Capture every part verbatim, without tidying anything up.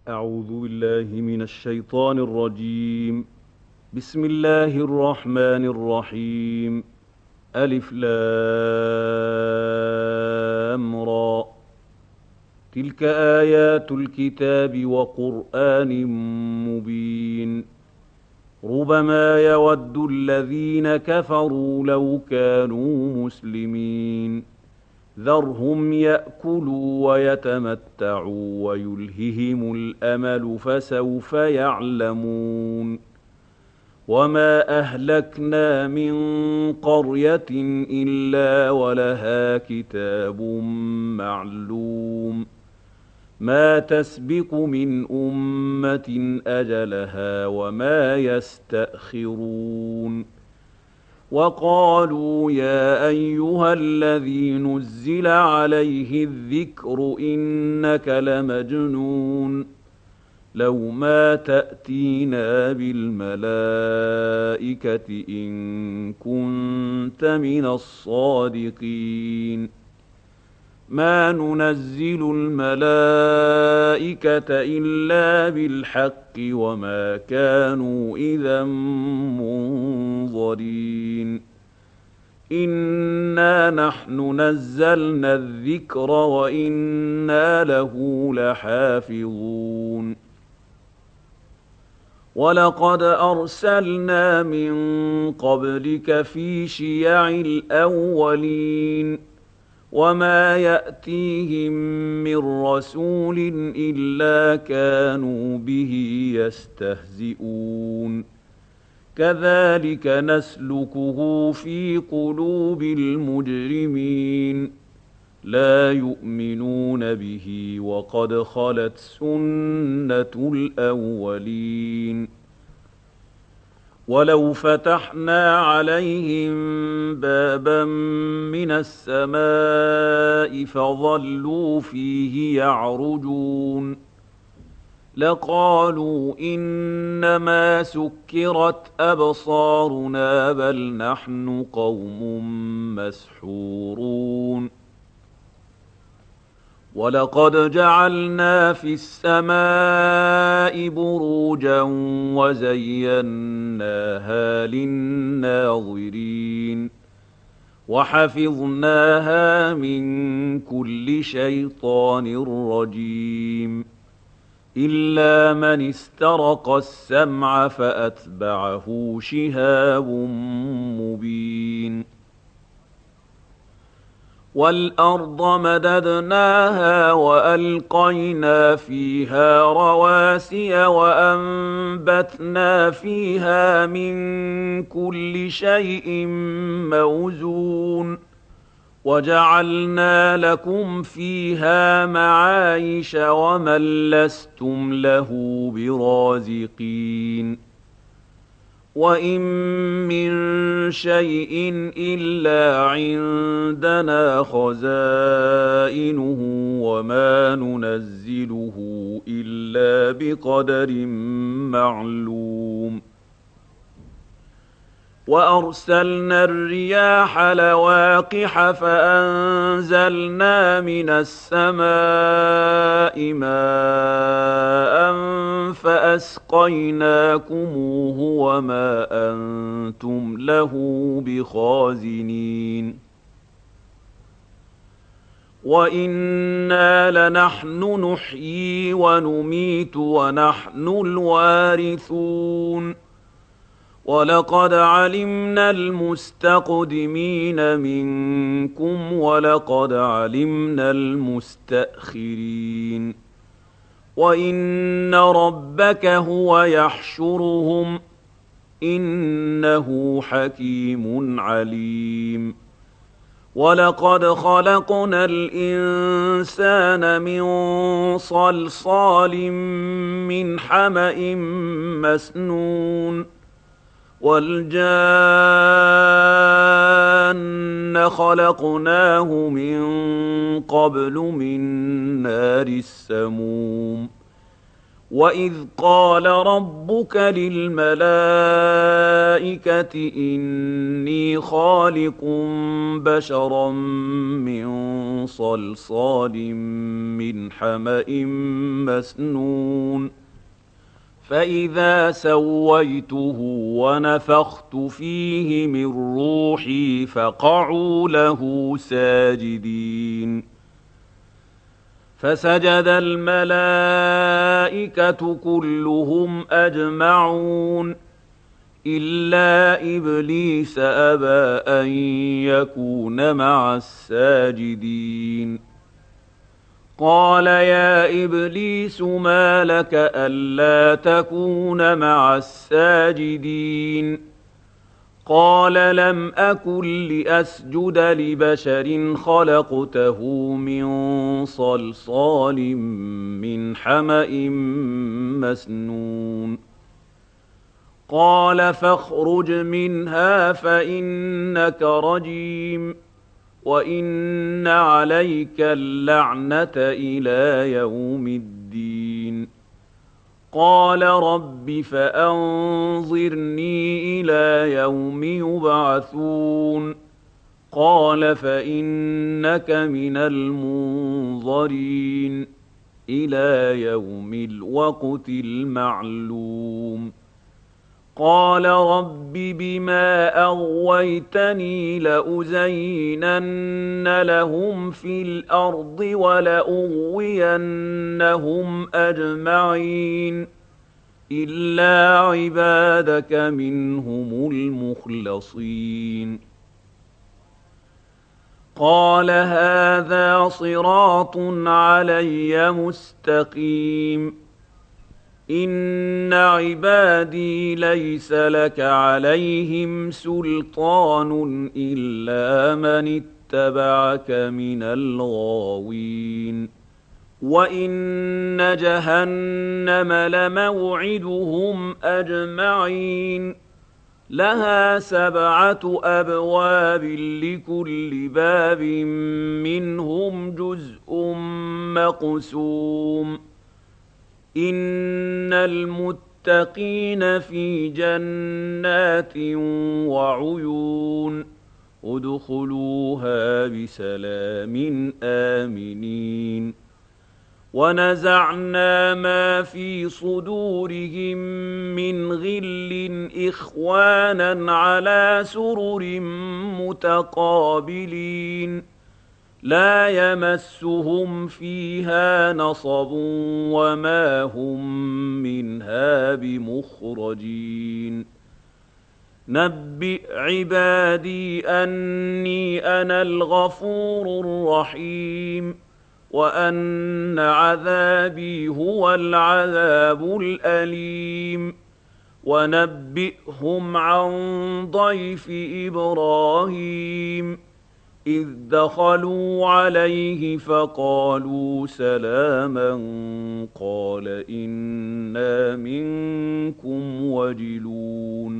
أعوذ بالله من الشيطان الرجيم. بسم الله الرحمن الرحيم. ألف لام را. تلك آيات الكتاب وقرآن مبين. ربما يود الذين كفروا لو كانوا مسلمين. ذرهم يأكلوا ويتمتعوا ويلههم الأمل فسوف يعلمون. وما أهلكنا من قرية إلا ولها كتاب معلوم. ما تسبق من أمة أجلها وما يستأخرون. وقالوا يا أيها الذي نزل عليه الذكر إنك لمجنون. لو ما تأتينا بالملائكة إن كنت من الصادقين. ما ننزل الملائكة إلا بالحق وما كانوا إذا منظرين. إنا نحن نزلنا الذكر وإنا له لحافظون. ولقد أرسلنا من قبلك في شيع الأولين وما يأتيهم من رسول إلا كانوا به يستهزئون. كذلك نسلكه في قلوب المجرمين. لا يؤمنون به وقد خلت سنة الأولين. ولو فتحنا عليهم بابا من السماء فظلوا فيه يعرجون لقالوا إنما سكرت أبصارنا بل نحن قوم مسحورون. ولقد جعلنا في السماء بروجا وزيناها للناظرين وحفظناها من كل شيطان رجيم إلا من استرق السمع فأتبعه شهاب مبين. والأرض مددناها وألقينا فيها رواسي وأنبتنا فيها من كل شيء موزون وجعلنا لكم فيها معايش ومن لستم له برازقين. وإن من شيء إلا عندنا خزائنه وما ننزله إلا بقدر معلوم. وأرسلنا الرياح لواقح فأنزلنا من السماء ماء فأسقيناكموه وما أنتم له بخازنين. وإنا لنحن نحيي ونميت ونحن الوارثون. ولقد علمنا المستقدمين منكم ولقد علمنا المستأخرين. وإن ربك هو يحشرهم إنه حكيم عليم. ولقد خلقنا الإنسان من صلصال من حمأ مسنون والجان خلقناه من قبل من نار السموم وَإِذْ قَالَ رَبُّكَ لِلْمَلَائِكَةِ إِنِّي خَالِقٌ بَشَرًا مِّن صَلْصَالٍ مِّنْ حَمَإٍ مَّسْنُونٍ فَإِذَا سَوَّيْتُهُ وَنَفَخْتُ فِيهِ مِن رُّوحِي فَقَعُوا لَهُ سَاجِدِينَ فسجد الملائكة كلهم أجمعون إلا إبليس أبى أن يكون مع الساجدين قال يا إبليس ما لك ألا تكون مع الساجدين قال لم أكن لأسجد لبشر خلقته من صلصال من حمأ مسنون قال فاخرج منها فإنك رجيم وإن عليك اللعنة إلى يوم الدين قال رب فأنظرني إلى يوم يبعثون قال فإنك من المنظرين إلى يوم الوقت المعلوم قال رب بما أغويتني لأزينن لهم في الأرض ولأغوينهم أجمعين إلا عبادك منهم المخلصين قال هذا صراط علي مستقيم إن عبادي ليس لك عليهم سلطان إلا من اتبعك من الغاوين وإن جهنم لموعدهم أجمعين لها سبعة أبواب لكل باب منهم جزء مقسوم إن المتقين في جنات وعيون ادخلوها بسلام آمنين ونزعنا ما في صدورهم من غل إخوانا على سرر متقابلين لا يمسهم فيها نصب وما هم منها بمخرجين نبئ عبادي أني أنا الغفور الرحيم وأن عذابي هو العذاب الأليم ونبئهم عن ضيف إبراهيم إذ دخلوا عليه فقالوا سلاما قال إنا منكم وجلون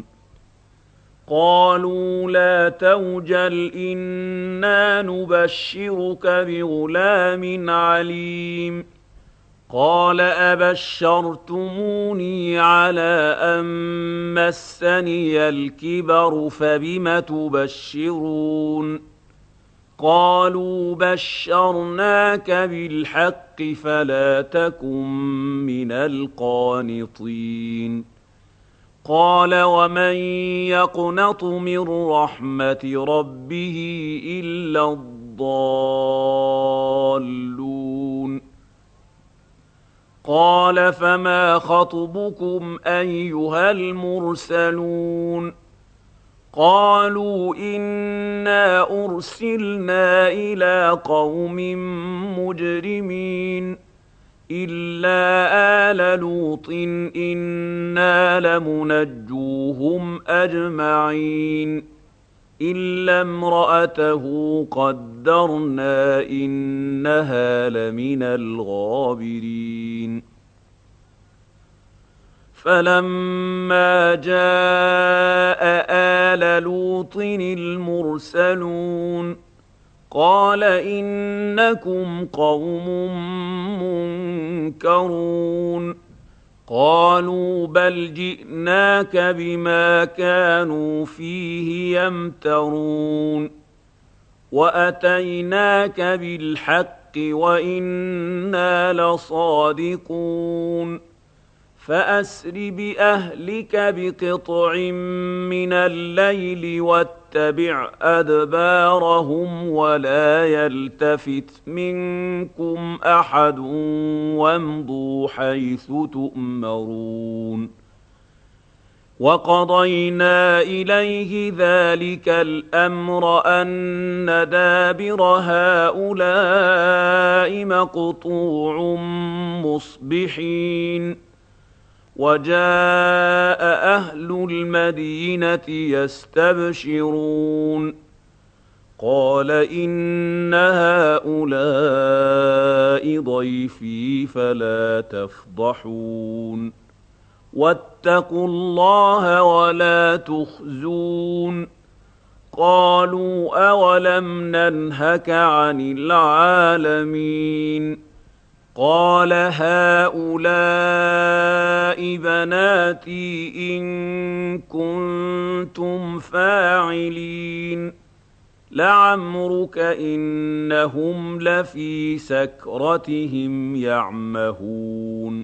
قالوا لا توجل إنا نبشرك بغلام عليم قال أبشرتموني على أن مسني الكبر فبم تبشرون قالوا بشرناك بالحق فلا تكن من القانطين قال ومن يقنط من رحمة ربه إلا الضالون قال فما خطبكم أيها المرسلون قالوا إنا أرسلنا إلى قوم مجرمين إلا آل لوط إنا لمنجوهم أجمعين إلا امرأته قدرنا إنها لمن الغابرين فلما جاء آل لوط المرسلون قال إنكم قوم منكرون قالوا بل جئناك بما كانوا فيه يمترون وأتيناك بالحق وإنا لصادقون فأسر بأهلك بقطع من الليل واتبع أدبارهم ولا يلتفت منكم أحد وامضوا حيث تؤمرون وقضينا إليه ذلك الأمر أن دابر هؤلاء مقطوع مصبحين وجاء أهل المدينة يستبشرون قال إن هؤلاء ضيفي فلا تفضحون واتقوا الله ولا تخزون قالوا أولم ننهك عن العالمين قال هؤلاء بناتي إن كنتم فاعلين لعمرك إنهم لفي سكرتهم يعمهون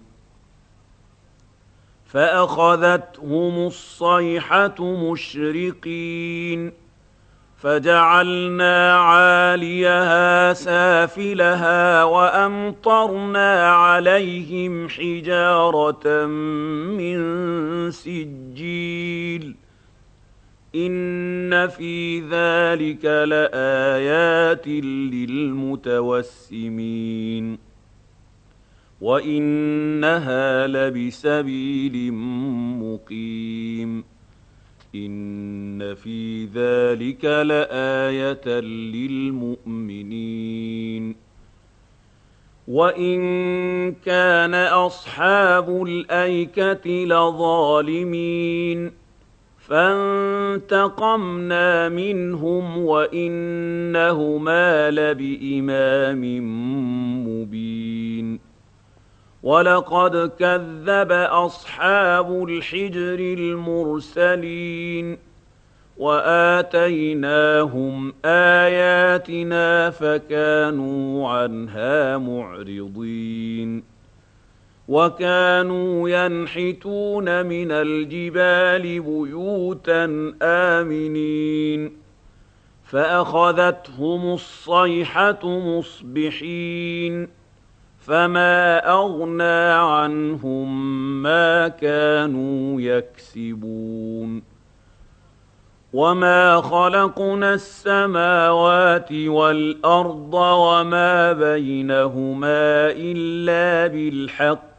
فأخذتهم الصيحة مشرقين فجعلنا عاليها سافلها وأمطرنا عليهم حجارة من سجيل إن في ذلك لآيات للمتوسمين وإنها لبسبيل مقيم إن في ذلك لآية للمؤمنين وإن كان أصحاب الأيكة لظالمين فانتقمنا منهم وإنهما لبإمام مبين ولقد كذب أصحاب الحجر المرسلين وآتيناهم آياتنا فكانوا عنها معرضين وكانوا ينحتون من الجبال بيوتا آمنين فأخذتهم الصيحة مصبحين فما أغنى عنهم ما كانوا يكسبون وما خلقنا السماوات والأرض وما بينهما إلا بالحق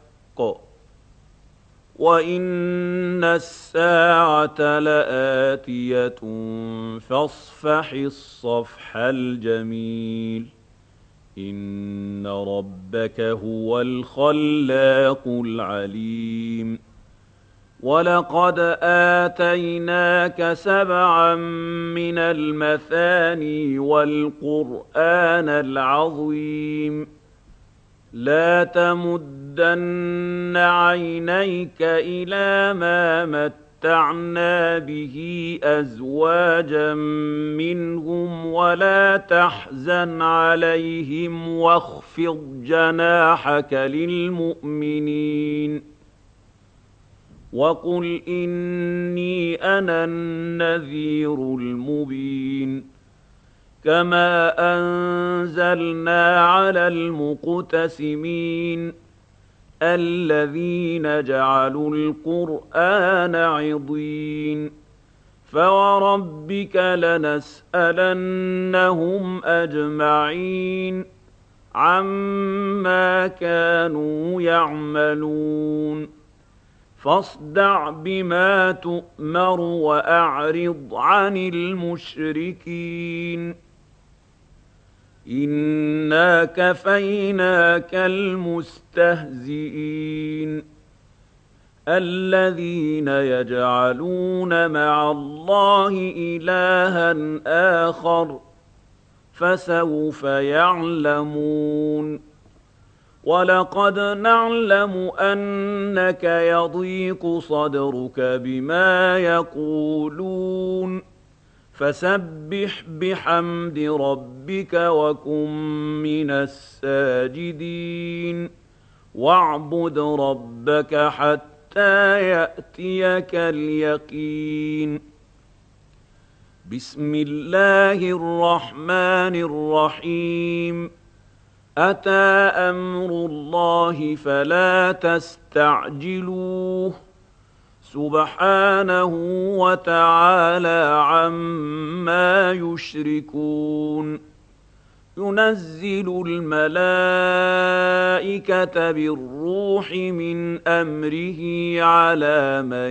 وإن الساعة لآتية فاصفح الصفح الجميل إن ربك هو الخلاق العليم ولقد آتيناك سبعا من المثاني والقرآن العظيم لا تمدن عينيك إلى ما متعنا به أزواجا منهم ولا تحزن عليهم واخفض جناحك للمؤمنين وقل إني أنا النذير المبين كما أنزلنا على المقتسمين الذين جعلوا القرآن عضين فوربك لنسألنهم أجمعين عما كانوا يعملون فاصدع بما تؤمر وأعرض عن المشركين إنا كفيناك المستهزئين الذين يجعلون مع الله إلها آخر فسوف يعلمون وَلَقَدْ نَعْلَمُ أَنَّكَ يَضِيقُ صَدْرُكَ بِمَا يَقُولُونَ فَسَبِّحْ بِحَمْدِ رَبِّكَ وَكُن مِّنَ السَّاجِدِينَ وَاعْبُدْ رَبَّكَ حَتَّىٰ يَأْتِيَكَ الْيَقِينُ. بسم الله الرحمن الرحيم. أتى أمر الله فلا تستعجلوه سبحانه وتعالى عما يشركون. ينزل الملائكة بالروح من أمره على من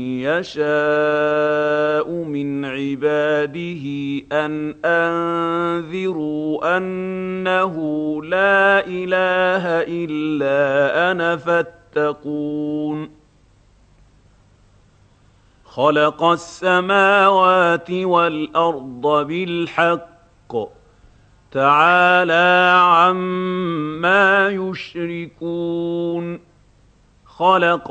يشاء من عباده أن أنذروا أنه لا إله إلا أنا فاتقون. خلق السماوات والأرض بالحق تعالى عما يشركون. خلق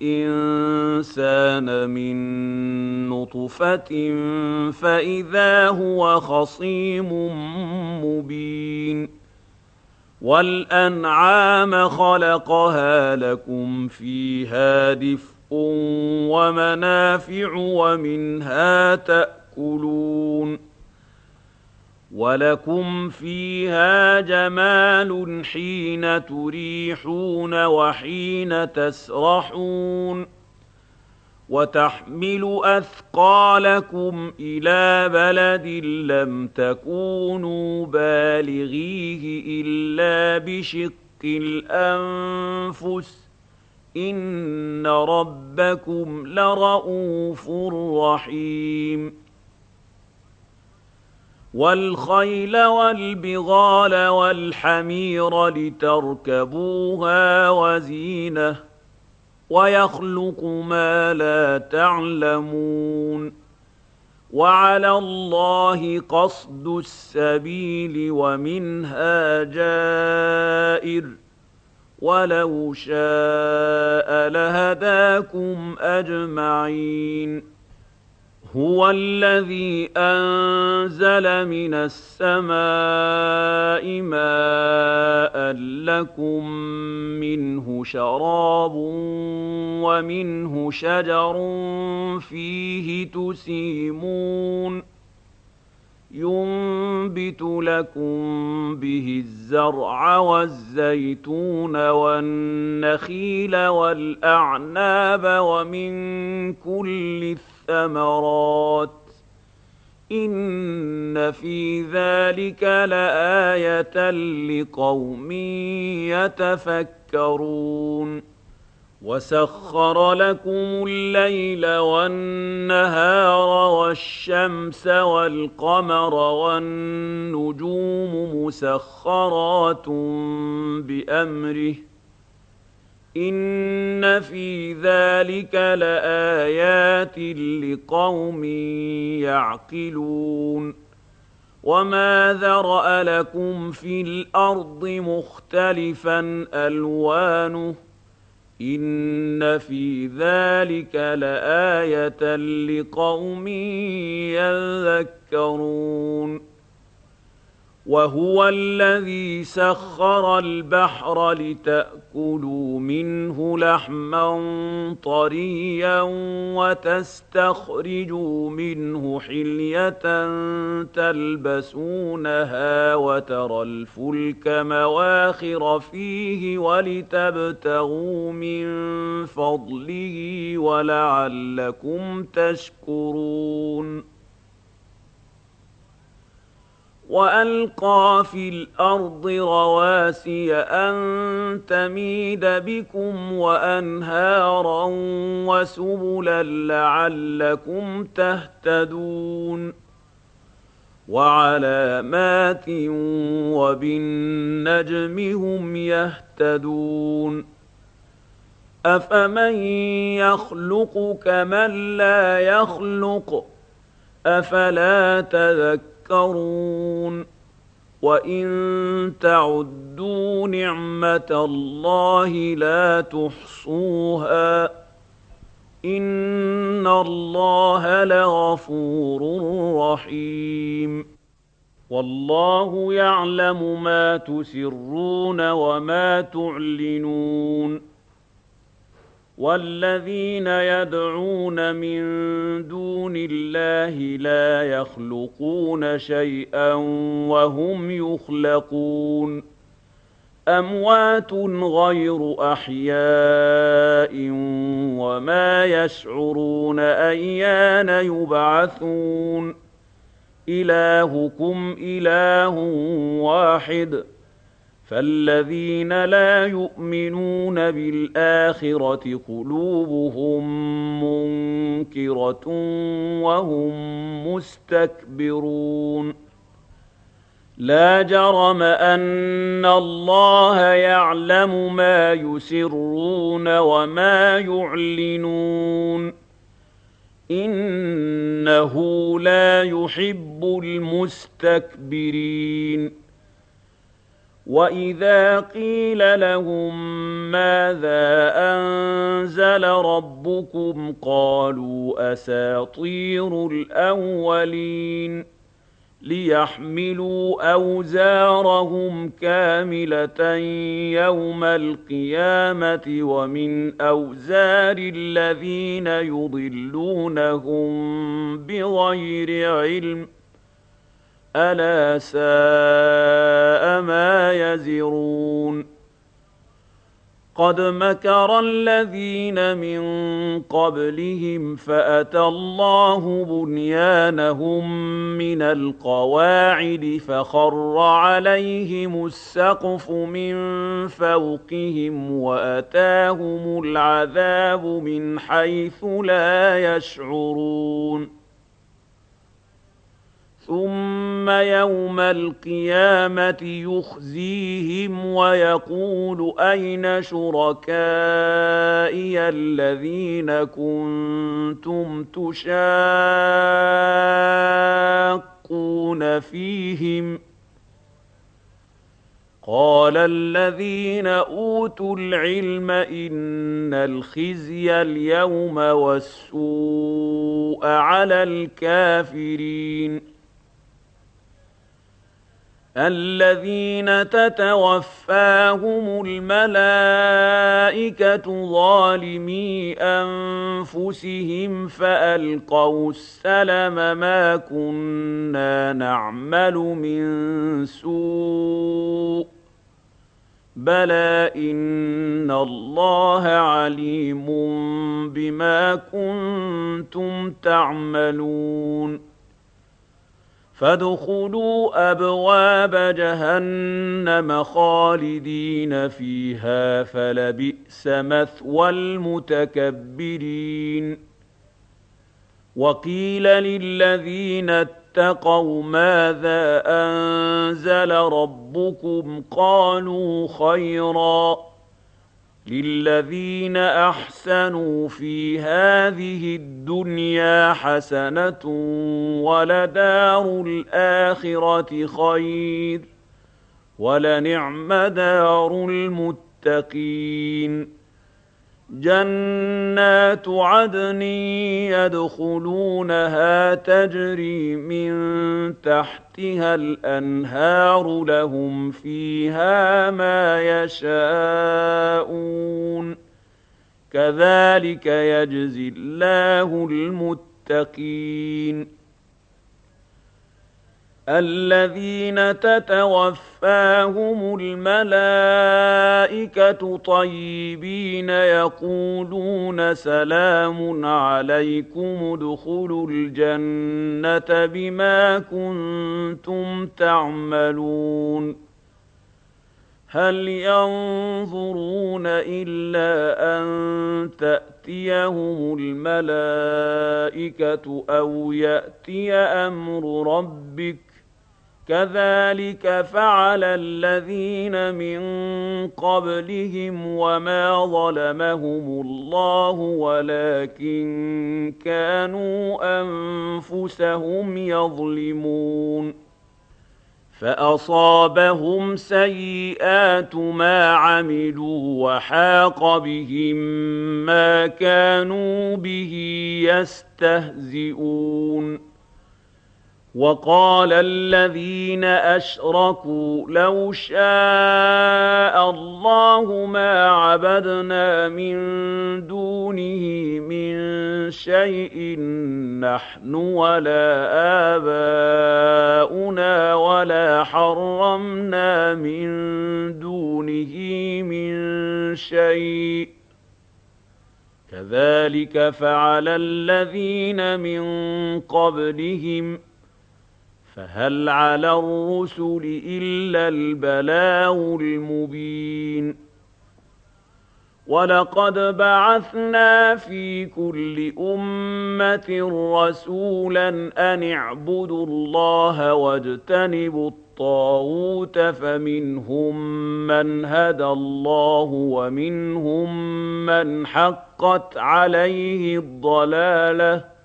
الإنسان من نطفة فإذا هو خصيم مبين. والأنعام خلقها لكم فيها دفء ومنافع ومنها تأكلون. ولكم فيها جمال حين تريحون وحين تسرحون. وتحمل أثقالكم إلى بلد لم تكونوا بالغيه إلا بشق الأنفس إن ربكم لرءوف رحيم. والخيل والبغال والحمير لتركبوها وزينة ويخلق ما لا تعلمون. وعلى الله قصد السبيل ومنها جائر ولو شاء لهداكم أجمعين. هو الذي أنزل من السماء ماء لكم منه شراب ومنه شجر فيه تسيمون. ينبت لكم به الزرع والزيتون والنخيل والأعناب ومن كل الثمرات إن في ذلك لآية لقوم يتفكرون. وسخر لكم الليل والنهار والشمس والقمر والنجوم مسخرات بأمره إن في ذلك لآيات لقوم يعقلون. وما ذرأ لكم في الأرض مختلفا ألوانه إن في ذلك لآية لقوم يذكرون. وهو الذي سخر البحر لتأكلوا منه لحما طريا وتستخرجوا منه حلية تلبسونها وترى الفلك مواخر فيه ولتبتغوا من فضله ولعلكم تشكرون. وألقى في الأرض رواسي أن تميد بكم وأنهارا وسبلا لعلكم تهتدون. وعلامات وبالنجم هم يهتدون. أفمن يخلق كمن لا يخلق أفلا تذكرون. وَإِن تَعُدُّوا نِعْمَةَ اللَّهِ لَا تُحْصُوهَا ۗ إِنَّ اللَّهَ لَغَفُورٌ رَّحِيمٌ وَاللَّهُ يَعْلَمُ مَا تُسِرُّونَ وَمَا تُعْلِنُونَ وَالَّذِينَ يَدْعُونَ مِن دُونِ اللَّهِ لَا يَخْلُقُونَ شَيْئًا وَهُمْ يُخْلَقُونَ أَمْوَاتٌ غَيْرُ أَحْيَاءٍ وَمَا يَشْعُرُونَ أَيَّانَ يُبْعَثُونَ إِلَٰهُكُمْ إِلَٰهٌ وَاحِدٌ فَالَّذِينَ لَا يُؤْمِنُونَ بِالْآخِرَةِ قُلُوبُهُم مُّنكِرَةٌ وَهُم مُّسْتَكْبِرُونَ لَا جَرَمَ أَنَّ اللَّهَ يَعْلَمُ مَا يُسِرُّونَ وَمَا يُعْلِنُونَ إِنَّهُ لَا يُحِبُّ الْمُسْتَكْبِرِينَ وَإِذَا قِيلَ لَهُم مَّاذَا أَنزَلَ رَبُّكُمْ قَالُوا أَسَاطِيرُ الْأَوَّلِينَ لِيَحْمِلُوا أَوْزَارَهُمْ كَامِلَةً يَوْمَ الْقِيَامَةِ وَمِنْ أَوْزَارِ الَّذِينَ يُضِلُّونَهُم بِغَيْرِ عِلْمٍ ۗ أَلَا سَاءَ مَا يَزِرُونَ قَدْ مَكَرَ الَّذِينَ مِن قَبْلِهِمْ فَأَتَى اللَّهُ بُنْيَانَهُم مِّنَ الْقَوَاعِدِ فَخَرَّ عَلَيْهِمُ السَّقْفُ مِن فَوْقِهِمْ وَأَتَاهُمُ الْعَذَابُ مِنْ حَيْثُ لَا يَشْعُرُونَ ثُمَّ يَوْمَ الْقِيَامَةِ يُخْزِيهِمْ وَيَقُولُ أَيْنَ شُرَكَائِيَ الَّذِينَ كُنتُمْ تُشَاقُّونَ فِيهِمْ ۚ قَالَ الَّذِينَ أُوتُوا الْعِلْمَ إِنَّ الْخِزْيَ الْيَوْمَ وَالسُّوءَ عَلَى الْكَافِرِينَ الَّذِينَ تَتَوَفَّاهُمُ الْمَلَائِكَةُ ظَالِمِي أَنفُسِهِمْ فَأَلْقَوُا السَّلَمَ مَا كُنَّا نَعْمَلُ مِن سُوءٍ بَلَىٰ إِنَّ اللَّهَ عَلِيمٌ بِمَا كُنتُمْ تَعْمَلُونَ فَادْخُلُوا أَبْوَابَ جَهَنَّمَ خَالِدِينَ فِيهَا فَلَبِئْسَ مَثْوَى الْمُتَكَبِّرِينَ وَقِيلَ لِلَّذِينَ اتَّقَوْا مَاذَا أَنزَلَ رَبُّكُمْ قَالُوا خَيْرًا ۗ لِلَّذِينَ أَحْسَنُوا فِي هَٰذِهِ الدُّنْيَا حَسَنَةٌ وَلَدَارُ الْآخِرَةِ خَيْرٌ ۚ وَلَنِعْمَ دَارُ الْمُتَّقِينَ جَنَّاتُ عَدْنٍ يَدْخُلُونَهَا تَجْرِي مِن تَحْتِهَا الْأَنْهَارُ لَهُمْ فِيهَا مَا يَشَاءُونَ ۚ كَذَٰلِكَ يَجْزِي اللَّهُ الْمُتَّقِينَ الَّذِينَ تَتَوَفَّاهُمُ الْمَلَائِكَةُ طَيِّبِينَ يَقُولُونَ سَلَامٌ عَلَيْكُمُ ادْخُلُوا الْجَنَّةَ بِمَا كُنتُمْ تَعْمَلُونَ هَلْ يَنظُرُونَ إِلَّا أَن تَأْتِيَهُمُ الْمَلَائِكَةُ أَوْ يَأْتِيَ أَمْرُ رَبِّكَ ۚ كَذَٰلِكَ فَعَلَ الَّذِينَ مِن قَبْلِهِمْ وَمَا ظَلَمَهُمُ اللَّهُ وَلَٰكِن كَانُوا أَنفُسَهُمْ يَظْلِمُونَ فأصابهم سيئات ما عملوا وحاق بهم ما كانوا به يستهزئون. وقال الذين أشركوا لو شاء الله ما عبدنا من دونه من شيء نحن ولا آباؤنا ولا حرمنا من دونه من شيء كذلك فعل الذين من قبلهم فهل على الرسل إلا البلاغ المبين. ولقد بعثنا في كل أمة رسولا أن اعبدوا الله واجتنبوا الطاغوت فمنهم من هدى الله ومنهم من حقت عليه الضلالة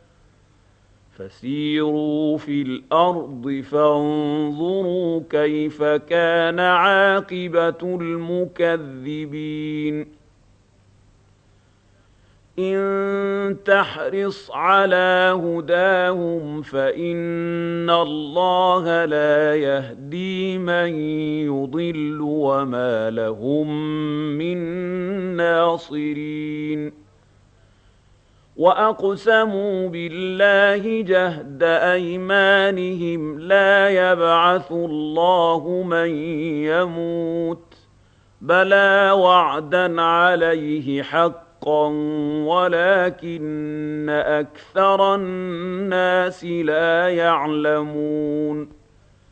فسيروا في الأرض فانظروا كيف كان عاقبة المكذبين. إن تحرص على هداهم فإن الله لا يهدي من يضل وما لهم من ناصرين. وأقسموا بالله جهد أيمانهم لا يبعث الله من يموت بلى وعدا عليه حقا ولكن أكثر الناس لا يعلمون.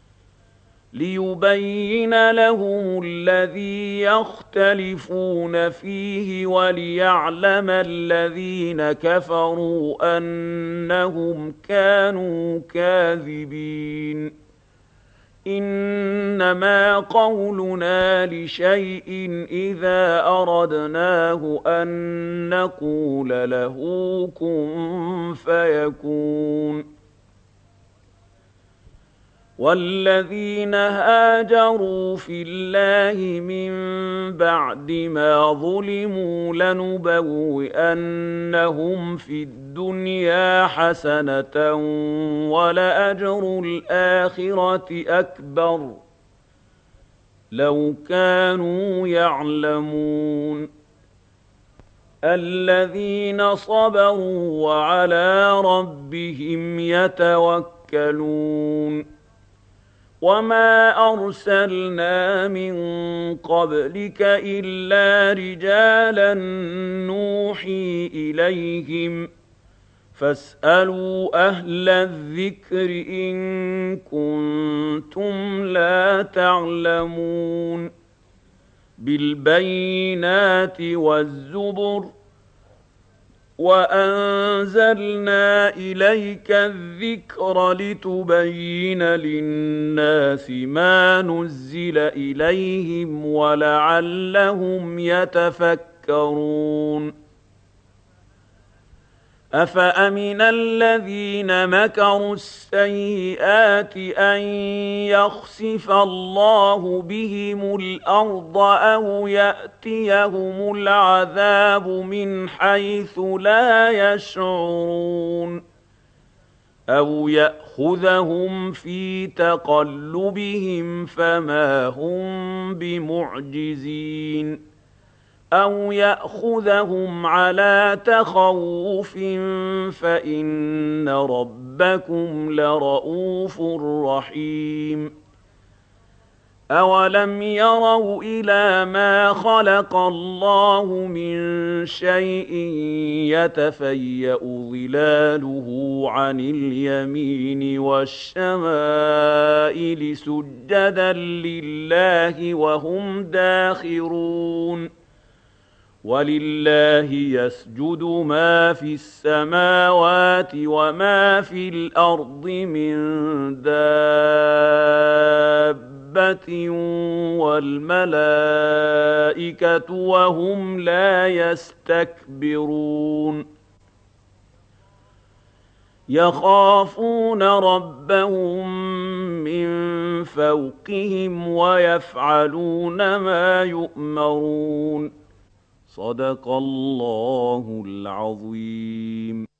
ليبين لهم الذي يختلفون فيه وليعلم الذين كفروا أنهم كانوا كاذبين. إنما قولنا لشيء إذا أردناه أن نقول له كن فيكون. والذين هاجروا في الله من بعد ما ظلموا لنبوئنهم في الدنيا حسنة ولأجر الآخرة أكبر لو كانوا يعلمون. الذين صبروا وعلى ربهم يتوكلون. وما أرسلنا من قبلك إلا رجالا نوحي إليهم فاسألوا أهل الذكر إن كنتم لا تعلمون. بالبينات والزبر وأنزلنا إليك الذكر لتبين للناس ما نزل إليهم ولعلهم يتفكرون. أفأمن الذين مكروا السيئات أن يخسف الله بهم الأرض أو يأتيهم العذاب من حيث لا يشعرون أو يأخذهم في تقلبهم فما هم بمعجزين أو يأخذهم على تخوف فإن ربكم لرؤوف رحيم. أولم يروا إلى ما خلق الله من شيء يتفيأ ظلاله عن اليمين والشمائل سجدا لله وهم داخرون. ولله يسجد ما في السماوات وما في الأرض من دابة والملائكة وهم لا يستكبرون. يخافون ربهم من فوقهم ويفعلون ما يؤمرون. صدق الله العظيم.